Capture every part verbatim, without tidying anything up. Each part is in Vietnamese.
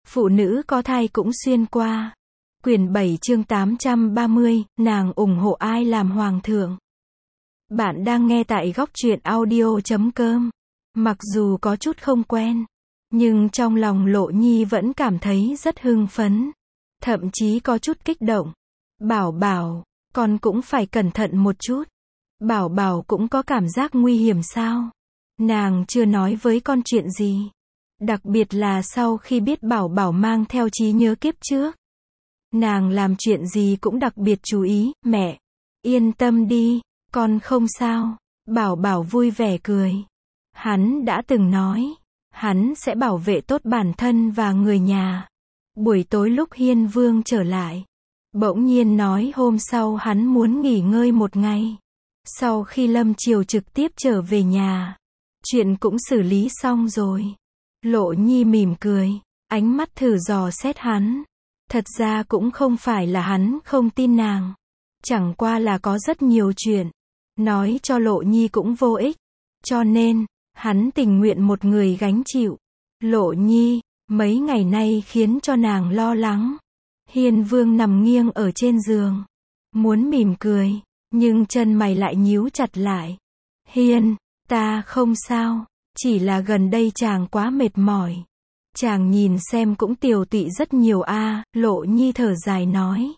Phụ nữ có thai cũng xuyên qua. Quyển bảy chương tám trăm ba mươi, nàng ủng hộ ai làm hoàng thượng. Bạn đang nghe tại góc truyện audio chấm com. Mặc dù có chút không quen, nhưng trong lòng Lộ Nhi vẫn cảm thấy rất hưng phấn. Thậm chí có chút kích động. Bảo Bảo, con cũng phải cẩn thận một chút. Bảo Bảo cũng có cảm giác nguy hiểm sao? Nàng chưa nói với con chuyện gì. Đặc biệt là sau khi biết Bảo Bảo mang theo trí nhớ kiếp trước. Nàng làm chuyện gì cũng đặc biệt chú ý. Mẹ, yên tâm đi, con không sao. Bảo Bảo vui vẻ cười. Hắn đã từng nói, hắn sẽ bảo vệ tốt bản thân và người nhà. Buổi tối lúc Hiên Vương trở lại, bỗng nhiên nói hôm sau hắn muốn nghỉ ngơi một ngày. Sau khi Lâm Triều trực tiếp trở về nhà, chuyện cũng xử lý xong rồi. Lộ Nhi mỉm cười, ánh mắt thử dò xét hắn. Thật ra cũng không phải là hắn không tin nàng. Chẳng qua là có rất nhiều chuyện. Nói cho Lộ Nhi cũng vô ích. Cho nên, hắn tình nguyện một người gánh chịu. Lộ Nhi, mấy ngày nay khiến cho nàng lo lắng. Hiên Vương nằm nghiêng ở trên giường. Muốn mỉm cười, nhưng chân mày lại nhíu chặt lại. Hiên, ta không sao. Chỉ là gần đây chàng quá mệt mỏi. Chàng nhìn xem cũng tiều tụy rất nhiều a. À, Lộ Nhi thở dài nói.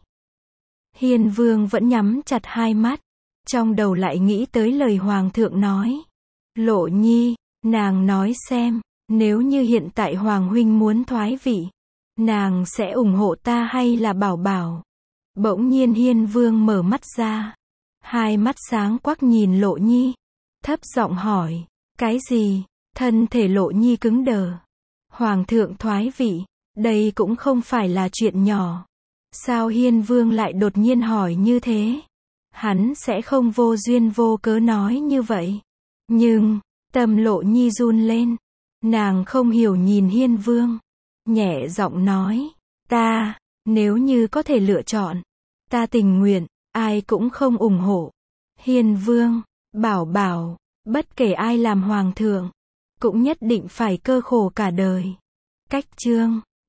Hiên Vương vẫn nhắm chặt hai mắt. Trong đầu lại nghĩ tới lời Hoàng thượng nói. Lộ Nhi, nàng nói xem, nếu như hiện tại Hoàng huynh muốn thoái vị, nàng sẽ ủng hộ ta hay là Bảo Bảo? Bỗng nhiên Hiên Vương mở mắt ra. Hai mắt sáng quắc nhìn Lộ Nhi. Thấp giọng hỏi. Cái gì? Thân thể Lộ Nhi cứng đờ. Hoàng thượng thoái vị, đây cũng không phải là chuyện nhỏ. Sao Hiên Vương lại đột nhiên hỏi như thế? Hắn sẽ không vô duyên vô cớ nói như vậy. Nhưng, tâm Lộ Nhi run lên. Nàng không hiểu nhìn Hiên Vương. Nhẹ giọng nói, ta, nếu như có thể lựa chọn, ta tình nguyện, ai cũng không ủng hộ. Hiên Vương, Bảo Bảo, bất kể ai làm hoàng thượng, cũng nhất định phải cơ khổ cả đời. Cách chương